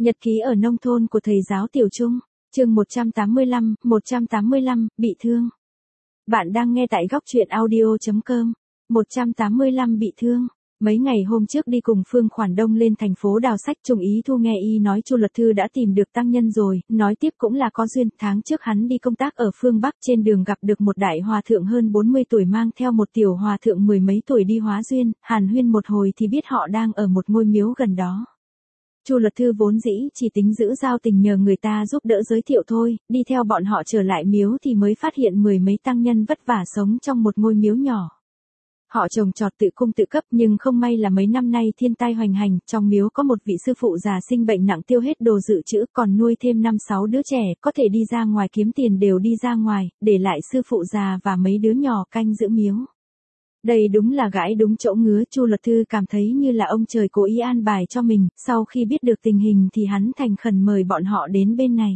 Nhật ký ở nông thôn của thầy giáo Tiểu Trung, chương 185, bị thương. Bạn đang nghe tại góc truyện audio.com. 185 bị thương. Mấy ngày hôm trước đi cùng Phương Khoản Đông lên thành phố đào sách, Trung Ý Thu nghe y nói Chu Luật Thư đã tìm được tăng nhân rồi, nói tiếp cũng là có duyên. Tháng trước hắn đi công tác ở phương Bắc, trên đường gặp được một đại hòa thượng hơn 40 tuổi mang theo một tiểu hòa thượng mười mấy tuổi đi hóa duyên, hàn huyên một hồi thì biết họ đang ở một ngôi miếu gần đó. Chu Luật Thư vốn dĩ chỉ tính giữ giao tình nhờ người ta giúp đỡ giới thiệu thôi, đi theo bọn họ trở lại miếu thì mới phát hiện mười mấy tăng nhân vất vả sống trong một ngôi miếu nhỏ. Họ trồng trọt tự cung tự cấp, nhưng không may là mấy năm nay thiên tai hoành hành, trong miếu có một vị sư phụ già sinh bệnh nặng tiêu hết đồ dự trữ, còn nuôi thêm 5-6 đứa trẻ, có thể đi ra ngoài kiếm tiền đều đi ra ngoài, để lại sư phụ già và mấy đứa nhỏ canh giữ miếu. Đây đúng là gãi đúng chỗ ngứa, Chu Luật Thư cảm thấy như là ông trời cố ý an bài cho mình, sau khi biết được tình hình thì hắn thành khẩn mời bọn họ đến bên này.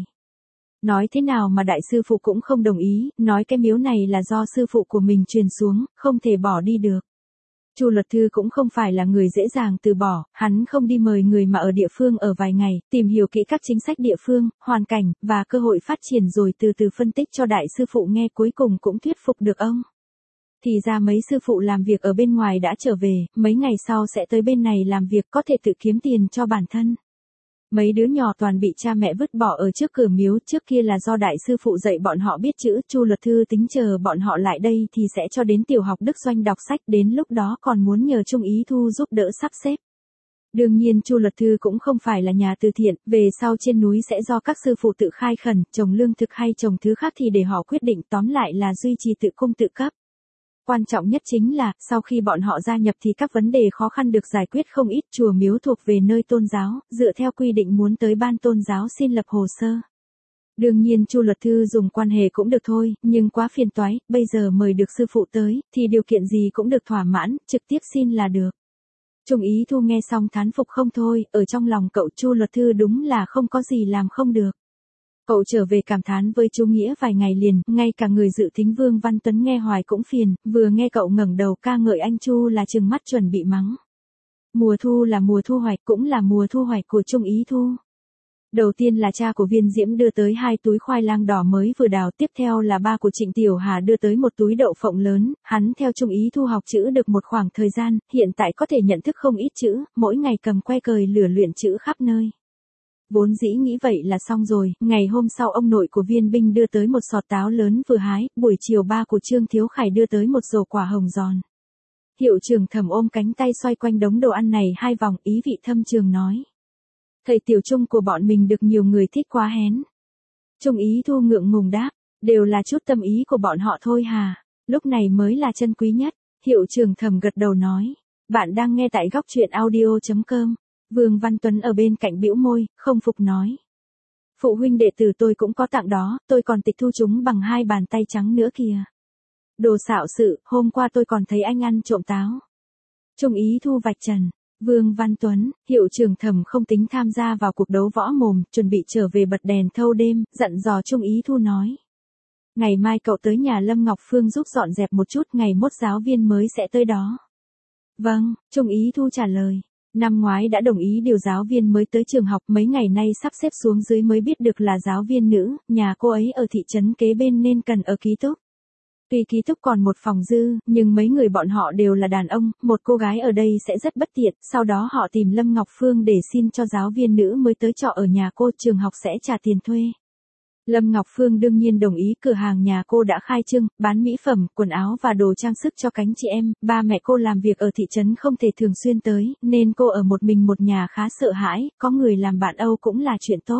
Nói thế nào mà đại sư phụ cũng không đồng ý, nói cái miếu này là do sư phụ của mình truyền xuống, không thể bỏ đi được. Chu Luật Thư cũng không phải là người dễ dàng từ bỏ, hắn không đi mời người mà ở địa phương ở vài ngày, tìm hiểu kỹ các chính sách địa phương, hoàn cảnh, và cơ hội phát triển rồi từ từ phân tích cho đại sư phụ nghe, cuối cùng cũng thuyết phục được ông. Thì ra mấy sư phụ làm việc ở bên ngoài đã trở về, mấy ngày sau sẽ tới bên này làm việc, có thể tự kiếm tiền cho bản thân. Mấy đứa nhỏ toàn bị cha mẹ vứt bỏ ở trước cửa miếu, trước kia là do đại sư phụ dạy bọn họ biết chữ, Chu Luật Thư tính chờ bọn họ lại đây thì sẽ cho đến tiểu học Đức Doanh đọc sách, đến lúc đó còn muốn nhờ Trung Ý Thu giúp đỡ sắp xếp. Đương nhiên Chu Luật Thư cũng không phải là nhà từ thiện, về sau trên núi sẽ do các sư phụ tự khai khẩn, trồng lương thực hay trồng thứ khác thì để họ quyết định, tóm lại là duy trì tự cung tự cấp. Quan trọng nhất chính là, sau khi bọn họ gia nhập thì các vấn đề khó khăn được giải quyết không ít, chùa miếu thuộc về nơi tôn giáo, dựa theo quy định muốn tới ban tôn giáo xin lập hồ sơ. Đương nhiên Chu Luật Thư dùng quan hệ cũng được thôi, nhưng quá phiền toái, bây giờ mời được sư phụ tới, thì điều kiện gì cũng được thỏa mãn, trực tiếp xin là được. Trung Ý Thu nghe xong thán phục không thôi, ở trong lòng cậu Chu Luật Thư đúng là không có gì làm không được. Cậu trở về cảm thán với chú Nghĩa vài ngày liền, ngay cả người dự thính Vương Văn Tuấn nghe hoài cũng phiền, vừa nghe cậu ngẩng đầu ca ngợi anh Chu là trừng mắt chuẩn bị mắng. Mùa thu là mùa thu hoạch, cũng là mùa thu hoạch của Trung Ý Thu. Đầu tiên là cha của Viên Diễm đưa tới 2 túi khoai lang đỏ mới vừa đào, tiếp theo là ba của Trịnh Tiểu Hà đưa tới một túi đậu phộng lớn, hắn theo Trung Ý Thu học chữ được một khoảng thời gian, hiện tại có thể nhận thức không ít chữ, mỗi ngày cầm que cời lửa luyện chữ khắp nơi. Vốn dĩ nghĩ vậy là xong rồi, ngày hôm sau ông nội của Viên Binh đưa tới một sọt táo lớn vừa hái, buổi chiều ba của Trương Thiếu Khải đưa tới một rổ quả hồng giòn. Hiệu trưởng Thẩm ôm cánh tay xoay quanh đống đồ ăn này 2 vòng, ý vị thâm trường nói. Thầy Tiểu Trung của bọn mình được nhiều người thích quá hén. Trung Ý Thu ngượng ngùng đáp, đều là chút tâm ý của bọn họ thôi hà, lúc này mới là chân quý nhất. Hiệu trưởng Thẩm gật đầu nói, bạn đang nghe tại góc truyện audio.com. Vương Văn Tuấn ở bên cạnh bĩu môi, không phục nói. Phụ huynh đệ tử tôi cũng có tặng đó, tôi còn tịch thu chúng bằng 2 bàn tay trắng nữa kìa. Đồ xạo sự, hôm qua tôi còn thấy anh ăn trộm táo. Trung Ý Thu vạch trần. Vương Văn Tuấn, hiệu trưởng Thẩm không tính tham gia vào cuộc đấu võ mồm, chuẩn bị trở về bật đèn thâu đêm, dặn dò Trung Ý Thu nói. Ngày mai cậu tới nhà Lâm Ngọc Phương giúp dọn dẹp một chút, ngày mốt giáo viên mới sẽ tới đó. Vâng, Trung Ý Thu trả lời. Năm ngoái đã đồng ý điều giáo viên mới tới trường học, mấy ngày nay sắp xếp xuống dưới mới biết được là giáo viên nữ, nhà cô ấy ở thị trấn kế bên nên cần ở ký túc. Tuy ký túc còn một phòng dư, nhưng mấy người bọn họ đều là đàn ông, một cô gái ở đây sẽ rất bất tiện, sau đó họ tìm Lâm Ngọc Phương để xin cho giáo viên nữ mới tới trọ ở nhà cô, trường học sẽ trả tiền thuê. Lâm Ngọc Phương đương nhiên đồng ý, cửa hàng nhà cô đã khai trương, bán mỹ phẩm, quần áo và đồ trang sức cho cánh chị em, ba mẹ cô làm việc ở thị trấn không thể thường xuyên tới, nên cô ở một mình một nhà khá sợ hãi, có người làm bạn Âu cũng là chuyện tốt.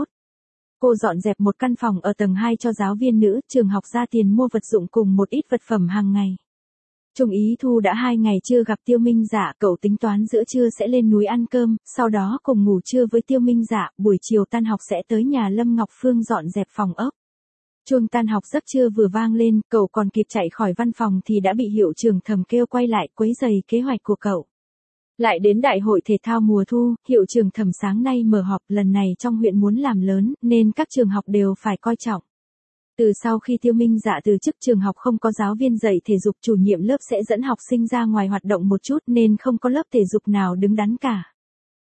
Cô dọn dẹp một căn phòng ở tầng 2 cho giáo viên nữ, trường học ra tiền mua vật dụng cùng một ít vật phẩm hàng ngày. Trung Ý Thu đã 2 ngày chưa gặp Tiêu Minh Dạ, cậu tính toán giữa trưa sẽ lên núi ăn cơm, sau đó cùng ngủ trưa với Tiêu Minh Dạ, buổi chiều tan học sẽ tới nhà Lâm Ngọc Phương dọn dẹp phòng ốc. Chuông tan học giấc trưa vừa vang lên, cậu còn kịp chạy khỏi văn phòng thì đã bị hiệu trưởng Thẩm kêu quay lại quấy rầy kế hoạch của cậu. Lại đến đại hội thể thao mùa thu, hiệu trưởng Thẩm sáng nay mở họp, lần này trong huyện muốn làm lớn, nên các trường học đều phải coi trọng. Từ sau khi Tiêu Minh Dạ từ chức, trường học không có giáo viên dạy thể dục, chủ nhiệm lớp sẽ dẫn học sinh ra ngoài hoạt động một chút nên không có lớp thể dục nào đứng đắn cả.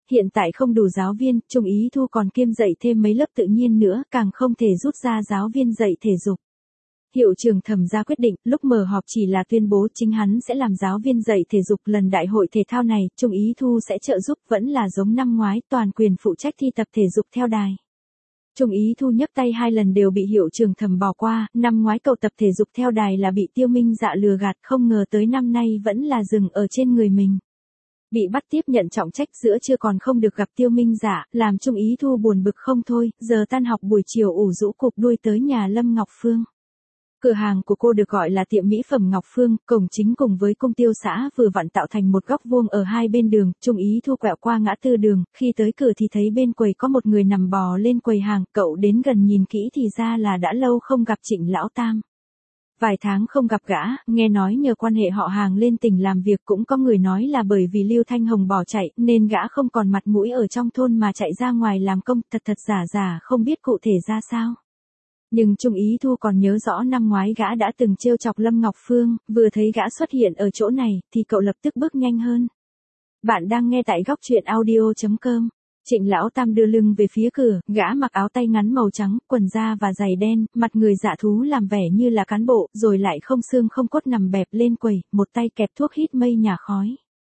Hiện tại không đủ giáo viên, Trung Ý Thu còn kiêm dạy thêm mấy lớp tự nhiên nữa, càng không thể rút ra giáo viên dạy thể dục. Hiệu trưởng Thẩm ra quyết định, lúc mở họp chỉ là tuyên bố chính hắn sẽ làm giáo viên dạy thể dục lần đại hội thể thao này, Trung Ý Thu sẽ trợ giúp, vẫn là giống năm ngoái, toàn quyền phụ trách thi tập thể dục theo đài. Trung Ý Thu nhấc tay 2 lần đều bị hiệu trưởng Thẩm bỏ qua, năm ngoái cậu tập thể dục theo đài là bị Tiêu Minh Dạ lừa gạt, không ngờ tới năm nay vẫn là dừng ở trên người mình. Bị bắt tiếp nhận trọng trách giữa trưa còn không được gặp Tiêu Minh Dạ, làm Trung Ý Thu buồn bực không thôi, giờ tan học buổi chiều ủ rũ cục đuôi tới nhà Lâm Ngọc Phương. Cửa hàng của cô được gọi là tiệm mỹ phẩm Ngọc Phương, cổng chính cùng với cung tiêu xã vừa vặn tạo thành một góc vuông ở hai bên đường, Trung Ý Thu quẹo qua ngã tư đường, khi tới cửa thì thấy bên quầy có một người nằm bò lên quầy hàng, cậu đến gần nhìn kỹ thì ra là đã lâu không gặp Trịnh Lão Tam. Vài tháng không gặp gã, nghe nói nhờ quan hệ họ hàng lên tỉnh làm việc, cũng có người nói là bởi vì Lưu Thanh Hồng bỏ chạy nên gã không còn mặt mũi ở trong thôn mà chạy ra ngoài làm công, thật giả giả không biết cụ thể ra sao. Nhưng Trung Ý Thu còn nhớ rõ năm ngoái gã đã từng trêu chọc Lâm Ngọc Phương, vừa thấy gã xuất hiện ở chỗ này, thì cậu lập tức bước nhanh hơn. Bạn đang nghe tại góc truyện audio.com. Trịnh Lão Tam đưa lưng về phía cửa, gã mặc áo tay ngắn màu trắng, quần da và giày đen, mặt người dạ thú làm vẻ như là cán bộ, rồi lại không xương không cốt nằm bẹp lên quầy, một tay kẹp thuốc hít mây nhà khói.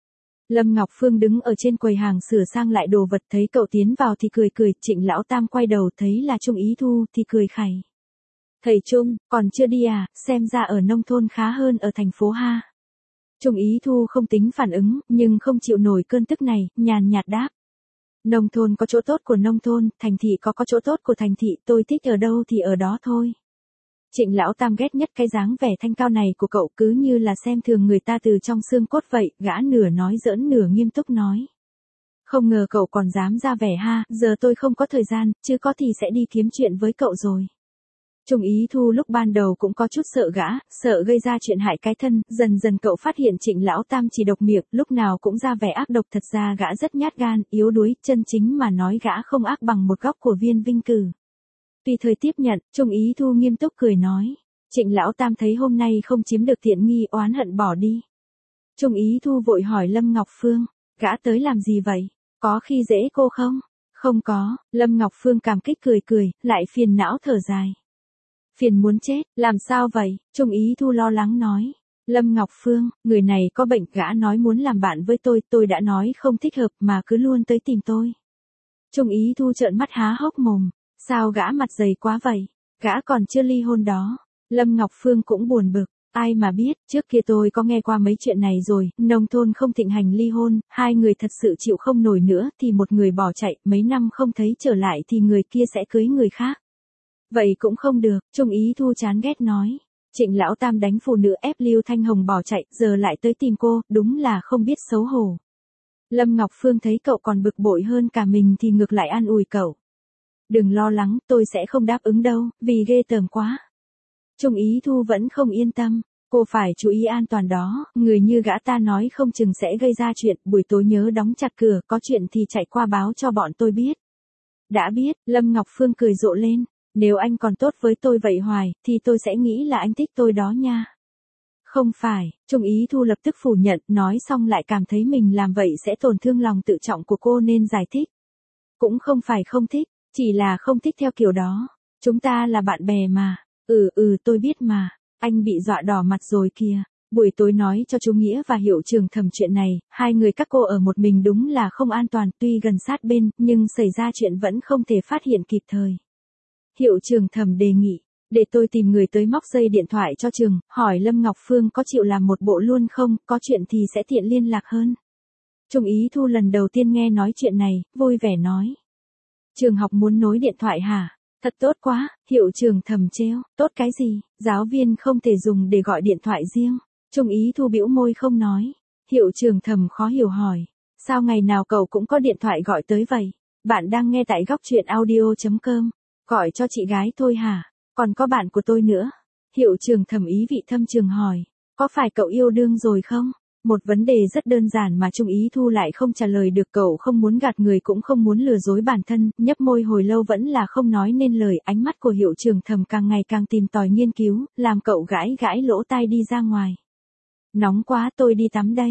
Lâm Ngọc Phương đứng ở trên quầy hàng sửa sang lại đồ vật, thấy cậu tiến vào thì cười cười, Trịnh Lão Tam quay đầu thấy là Trung Ý Thu thì cười khẩy. Thầy Trung, còn chưa đi à, xem ra ở nông thôn khá hơn ở thành phố ha. Trung Ý Thu không tính phản ứng, nhưng không chịu nổi cơn tức này, nhàn nhạt đáp. Nông thôn có chỗ tốt của nông thôn, thành thị có chỗ tốt của thành thị, tôi thích ở đâu thì ở đó thôi. Trịnh Lão Tam ghét nhất cái dáng vẻ thanh cao này của cậu, cứ như là xem thường người ta từ trong xương cốt vậy, gã nửa nói giỡn nửa nghiêm túc nói. Không ngờ cậu còn dám ra vẻ ha, giờ tôi không có thời gian, chứ có thì sẽ đi kiếm chuyện với cậu rồi. Trung Ý Thu lúc ban đầu cũng có chút sợ gã, sợ gây ra chuyện hại cái thân, dần dần cậu phát hiện Trịnh Lão Tam chỉ độc miệng, lúc nào cũng ra vẻ ác độc, thật ra gã rất nhát gan, yếu đuối, chân chính mà nói gã không ác bằng một góc của Viên Vinh Cử. Tùy thời tiếp nhận, Trung Ý Thu nghiêm túc cười nói. Trịnh Lão Tam thấy hôm nay không chiếm được tiện nghi, oán hận bỏ đi. Trung Ý Thu vội hỏi Lâm Ngọc Phương, gã tới làm gì vậy? Có khi dễ cô không? Không có, Lâm Ngọc Phương cảm kích cười cười, lại phiền não thở dài. Phiền muốn chết, làm sao vậy? Trung Ý Thu lo lắng nói. Lâm Ngọc Phương, người này có bệnh, gã nói muốn làm bạn với tôi đã nói không thích hợp mà cứ luôn tới tìm tôi. Trung Ý Thu trợn mắt há hốc mồm, sao gã mặt dày quá vậy? Gã còn chưa ly hôn đó. Lâm Ngọc Phương cũng buồn bực, ai mà biết, trước kia tôi có nghe qua mấy chuyện này rồi, nông thôn không thịnh hành ly hôn, hai người thật sự chịu không nổi nữa thì một người bỏ chạy, mấy năm không thấy trở lại thì người kia sẽ cưới người khác. Vậy cũng không được, Trung Ý Thu chán ghét nói. Trịnh Lão Tam đánh phụ nữ ép Lưu Thanh Hồng bỏ chạy, giờ lại tới tìm cô, đúng là không biết xấu hổ. Lâm Ngọc Phương thấy cậu còn bực bội hơn cả mình thì ngược lại an ủi cậu. Đừng lo lắng, tôi sẽ không đáp ứng đâu, vì ghê tởm quá. Trung Ý Thu vẫn không yên tâm, cô phải chú ý an toàn đó, người như gã ta nói không chừng sẽ gây ra chuyện, buổi tối nhớ đóng chặt cửa, có chuyện thì chạy qua báo cho bọn tôi biết. Đã biết, Lâm Ngọc Phương cười rộ lên. Nếu anh còn tốt với tôi vậy hoài, thì tôi sẽ nghĩ là anh thích tôi đó nha. Không phải, Trung Ý Thu lập tức phủ nhận, nói xong lại cảm thấy mình làm vậy sẽ tổn thương lòng tự trọng của cô nên giải thích. Cũng không phải không thích, chỉ là không thích theo kiểu đó. Chúng ta là bạn bè mà. Tôi biết mà. Anh bị dọa đỏ mặt rồi kìa. Buổi tối nói cho chú Nghĩa và hiệu trưởng Thẩm chuyện này, hai người các cô ở một mình đúng là không an toàn, tuy gần sát bên, nhưng xảy ra chuyện vẫn không thể phát hiện kịp thời. Hiệu trưởng Thẩm đề nghị, để tôi tìm người tới móc dây điện thoại cho trường, hỏi Lâm Ngọc Phương có chịu làm một bộ luôn không, có chuyện thì sẽ tiện liên lạc hơn. Trung Ý Thu lần đầu tiên nghe nói chuyện này, vui vẻ nói. Trường học muốn nối điện thoại hả? Thật tốt quá, hiệu trưởng Thẩm trêu, tốt cái gì, giáo viên không thể dùng để gọi điện thoại riêng. Trung Ý Thu bĩu môi không nói. Hiệu trưởng Thẩm khó hiểu hỏi, sao ngày nào cậu cũng có điện thoại gọi tới vậy? Bạn đang nghe tại góc truyện audio.com. Gọi cho chị gái thôi hả? Còn có bạn của tôi nữa. Hiệu trưởng Thẩm ý vị thâm trường hỏi. Có phải cậu yêu đương rồi không? Một vấn đề rất đơn giản mà Trung Ý Thu lại không trả lời được, cậu không muốn gạt người cũng không muốn lừa dối bản thân, nhấp môi hồi lâu vẫn là không nói nên lời, ánh mắt của hiệu trưởng Thẩm càng ngày càng tìm tòi nghiên cứu, làm cậu gãi gãi lỗ tai đi ra ngoài. Nóng quá, tôi đi tắm đây.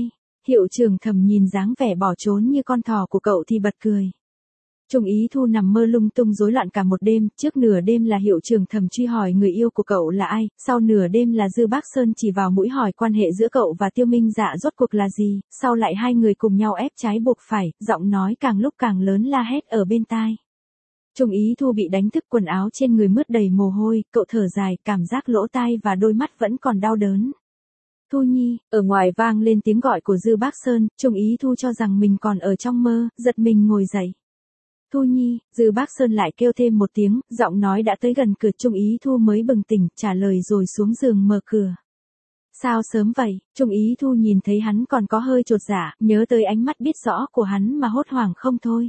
Hiệu trưởng Thẩm nhìn dáng vẻ bỏ trốn như con thỏ của cậu thì bật cười. Trung Ý Thu nằm mơ lung tung rối loạn cả một đêm, trước nửa đêm là Hiệu trưởng Thẩm truy hỏi người yêu của cậu là ai, sau nửa đêm là Dư Bác Sơn chỉ vào mũi hỏi quan hệ giữa cậu và Tiêu Minh Dạ rốt cuộc là gì, sau lại hai người cùng nhau ép trái buộc phải, giọng nói càng lúc càng lớn la hét ở bên tai. Trung Ý Thu bị đánh thức, quần áo trên người mướt đầy mồ hôi, cậu thở dài, cảm giác lỗ tai và đôi mắt vẫn còn đau đớn. Thu Nhi, ở ngoài vang lên tiếng gọi của Dư Bác Sơn, Trung Ý Thu cho rằng mình còn ở trong mơ, giật mình ngồi dậy. Thu Nhi, Dư Bác Sơn lại kêu thêm một tiếng, giọng nói đã tới gần cửa. Trung Ý Thu mới bừng tỉnh, trả lời rồi xuống giường mở cửa. Sao sớm vậy? Trung Ý Thu nhìn thấy hắn còn có hơi chột dạ, nhớ tới ánh mắt biết rõ của hắn mà hốt hoảng không thôi.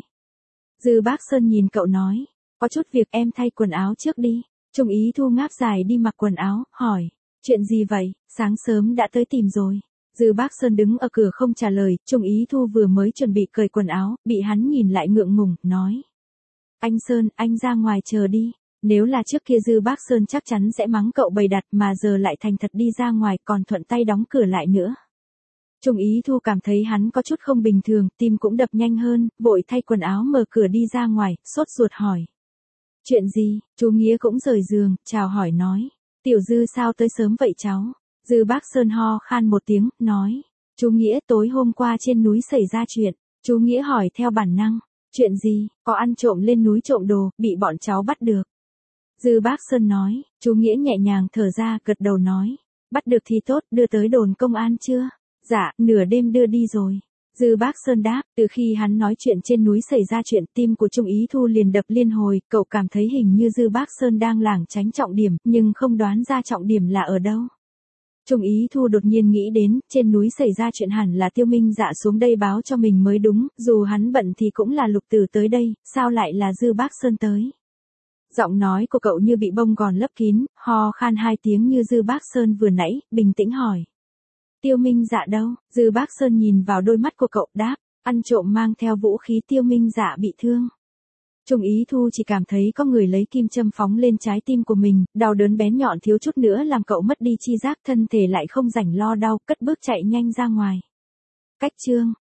Dư Bác Sơn nhìn cậu nói, có chút việc em thay quần áo trước đi. Trung Ý Thu ngáp dài đi mặc quần áo, hỏi, chuyện gì vậy, sáng sớm đã tới tìm rồi. Dư Bác Sơn đứng ở cửa không trả lời, Trung Ý Thu vừa mới chuẩn bị cởi quần áo, bị hắn nhìn lại ngượng ngùng, nói. Anh Sơn, anh ra ngoài chờ đi. Nếu là trước kia Dư Bác Sơn chắc chắn sẽ mắng cậu bày đặt, mà giờ lại thành thật đi ra ngoài còn thuận tay đóng cửa lại nữa. Trung Ý Thu cảm thấy hắn có chút không bình thường, tim cũng đập nhanh hơn, vội thay quần áo mở cửa đi ra ngoài, sốt ruột hỏi. Chuyện gì? Chú Nghĩa cũng rời giường, chào hỏi nói. Tiểu Dư sao tới sớm vậy cháu? Dư Bác Sơn ho khan một tiếng, nói. Chú Nghĩa tối hôm qua trên núi xảy ra chuyện. Chú Nghĩa hỏi theo bản năng. Chuyện gì? Có ăn trộm lên núi trộm đồ, bị bọn cháu bắt được. Dư Bác Sơn nói. Chú Nghĩa nhẹ nhàng thở ra, gật đầu nói. Bắt được thì tốt, đưa tới đồn công an chưa? Dạ, nửa đêm đưa đi rồi. Dư Bác Sơn đáp, từ khi hắn nói chuyện trên núi xảy ra chuyện, tim của Trung Ý Thu liền đập liên hồi, cậu cảm thấy hình như Dư Bác Sơn đang lảng tránh trọng điểm, nhưng không đoán ra trọng điểm là ở đâu. Trung Ý Thu đột nhiên nghĩ đến, trên núi xảy ra chuyện hẳn là Tiêu Minh Dạ xuống đây báo cho mình mới đúng, dù hắn bận thì cũng là Lục Tử tới đây, sao lại là Dư Bác Sơn tới. Giọng nói của cậu như bị bông gòn lấp kín, ho khan hai tiếng như Dư Bác Sơn vừa nãy, bình tĩnh hỏi. Tiêu Minh Dạ đâu? Dư Bác Sơn nhìn vào đôi mắt của cậu, đáp, ăn trộm mang theo vũ khí. Tiêu Minh Dạ bị thương. Trung Ý Thu chỉ cảm thấy có người lấy kim châm phóng lên trái tim của mình, đau đớn bén nhọn thiếu chút nữa làm cậu mất đi chi giác, thân thể lại không rảnh lo đau, cất bước chạy nhanh ra ngoài. Cách chương